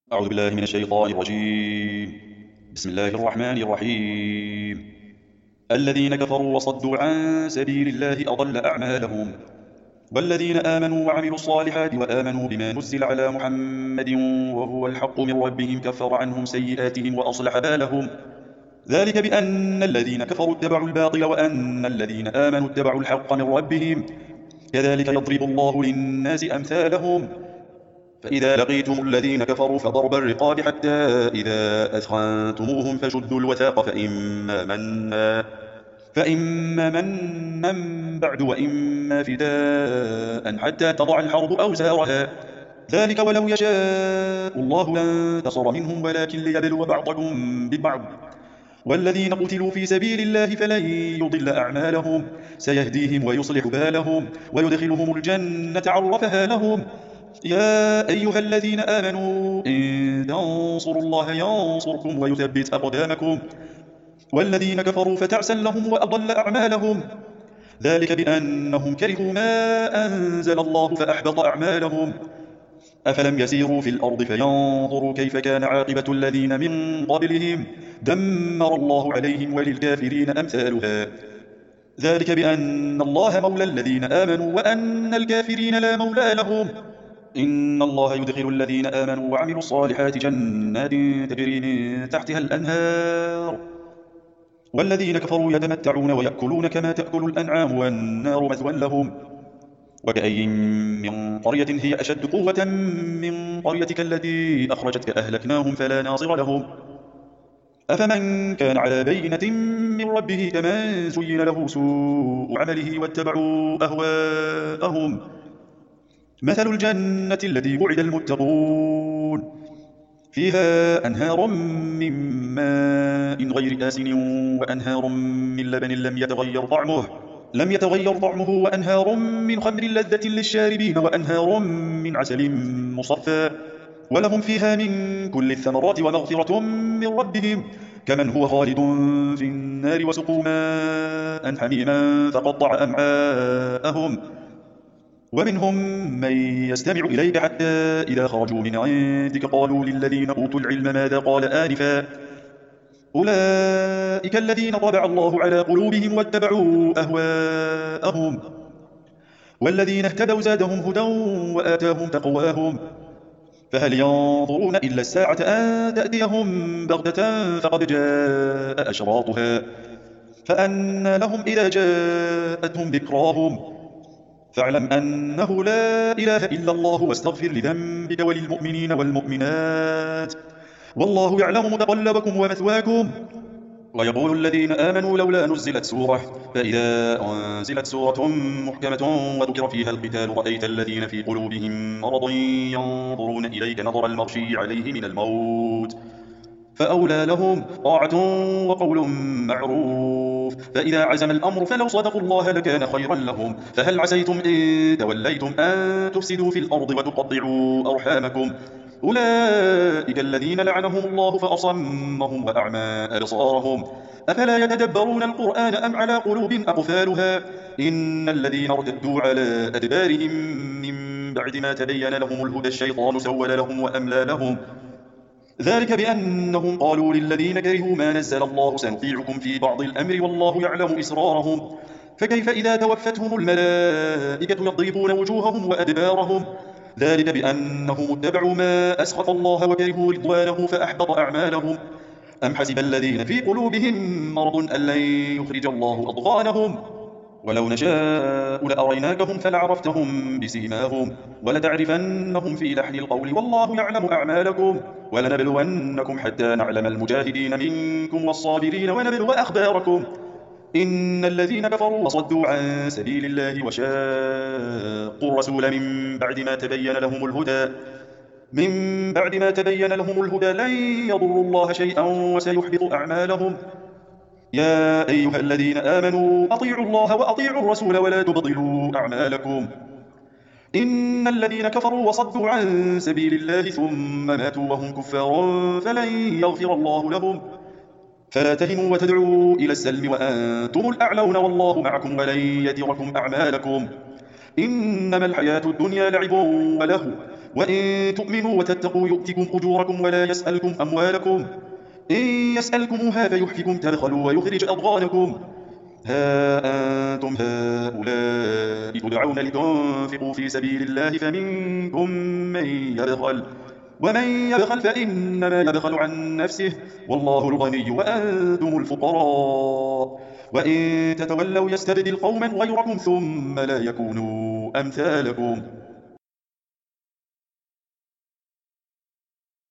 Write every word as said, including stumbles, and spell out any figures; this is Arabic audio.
أعوذ بالله من الشيطان الرجيم. بسم الله الرحمن الرحيم. الذين كفروا وصدوا عن سبيل الله أضل أعمالهم. والذين آمنوا وعملوا الصالحات وآمنوا بما نزل على محمد وهو الحق من ربهم كفر عنهم سيئاتهم وأصلح بالهم. ذلك بأن الذين كفروا اتبعوا الباطل وأن الذين آمنوا اتبعوا الحق من ربهم. كذلك يضرب الله للناس أمثالهم. فإذا لقيتم الذين كفروا فضرب الرقاب حتى إذا أثخنتموهم فشدوا الوثاق فإما منا فإما منا بعد وإما فداء حتى تضع الحرب أوزارها. ذلك ولو يشاء الله لانتصر منهم ولكن ليبلو بعضكم ببعض. والذين قتلوا في سبيل الله فلن يضل أعمالهم سيهديهم ويصلح بالهم ويدخلهم الجنة عرفها لهم. يا أيها الذين آمنوا إن تنصروا الله ينصركم ويثبت أقدامكم. والذين كفروا فتعسا لهم وأضل أعمالهم. ذلك بأنهم كرهوا ما أنزل الله فأحبط أعمالهم. أفلم يسيروا في الأرض فينظروا كيف كان عاقبة الذين من قبلهم دمر الله عليهم وللكافرين أمثالها. ذلك بأن الله مولى الذين آمنوا وأن الكافرين لا مولى لهم. إن الله يدخل الذين آمنوا وعملوا الصالحات جنات تجري من تحتها الأنهار. والذين كفروا يتمتعون ويأكلون كما تأكل الأنعام والنار مثوى لهم. وكأي من قرية هي أشد قوة من قريتك التي أخرجتك أهلكناهم فلا ناصر لهم. أفمن كان على بينة من ربه كمن زين له سوء عمله واتبعوا أهواءهم. مثل الجنة التي وعد المتقون فيها أنهار من ماء غير آسن وأنهار من لبن لم يتغير طعمه لم يتغير طعمه وأنهار من خمر لذة للشاربين وأنهار من عسل مصفى ولهم فيها من كل الثمرات ومغفرة من ربهم كمن هو خالد في النار وسقوا ماء حميما فقطع أمعاءهم. ومنهم من يستمع إليك حتى إذا خرجوا من عندك قالوا للذين أوتوا العلم ماذا قال آنفا أولئك الذين طبع الله على قلوبهم واتبعوا أهواءهم. والذين اهتدوا زادهم هدى وآتاهم تقواهم. فهل ينظرون إلا الساعة أن تأتيهم بغتة فقد جاء أشراطها فأنى لهم إذا جاءتهم ذكراهم. فاعلم أنه لا إله إلا الله واستغفر لذنبك وللمؤمنين والمؤمنات والله يعلم متقلبكم ومثواكم. ويقول الذين آمنوا لولا نزلت سورة فإذا أنزلت سورة محكمة وذكر فيها القتال رأيت الذين في قلوبهم مرض ينظرون إليك نظر المغشي عليه من الموت فأولى لهم طاعة وقول معروف. فإذا عزم الأمر فلو صدقوا الله لكان خيرا لهم. فهل عسيتم إن توليتم أن تفسدوا في الأرض وتقطعوا أرحامكم أولئك الذين لعنهم الله فأصمهم وأعمى أبصارهم أفلا يتدبرون القرآن أم على قلوب أقفالها. إن الذين ارتدوا على أدبارهم من بعد ما تبين لهم الهدى الشيطان سول لهم وأملى لهم. ذلك بأنهم قالوا للذين كرهوا ما نزل الله سنطيعكم في بعض الأمر والله يعلم إسرارهم. فكيف إذا توفتهم الملائكة يضربون وجوههم وأدبارهم. ذلك بأنهم اتبعوا ما أسخط الله وكرهوا رضوانه فأحبط أعمالهم. أم حسب الذين في قلوبهم مرض أن لن يخرج الله أضغانهم. ولو نشاء لأريناكهم فلعرفتهم بسيماهم ولتعرفنهم في لحن القول والله يعلم أعمالكم. ولنبلونكم حتى نعلم المجاهدين منكم والصابرين ونبلو أخباركم. إن الذين كفروا وصدوا عن سبيل الله وشاقوا الرسول من بعد ما تبين لهم الهدى من بعد ما تبين لهم الهدى لن يضروا الله شيئا وسيحبط أعمالهم. يا أيها الذين آمنوا أطيعوا الله وأطيعوا الرسول ولا تبطلوا أعمالكم. إن الذين كفروا وصدوا عن سبيل الله ثم ماتوا وهم كفار فلن يغفر الله لهم. فلا تهنوا وتدعوا إلى السلم وأنتم الأعلون والله معكم ولن يتركم أعمالكم. إنما الحياة الدنيا لعب وله وإن تؤمنوا وتتقوا يؤتكم أجوركم ولا يسألكم أموالكم. إن يسألكموها فيحفكم تبخلوا ويخرج أضغانكم. ها أنتم هؤلاء تدعون لتنفقوا في سبيل الله فمنكم من يبخل ومن يبخل فإنما يبخل عن نفسه والله الغني وأنتم الفقراء وإن تتولوا يستبدل قوما غيركم ثم لا يكونوا أمثالكم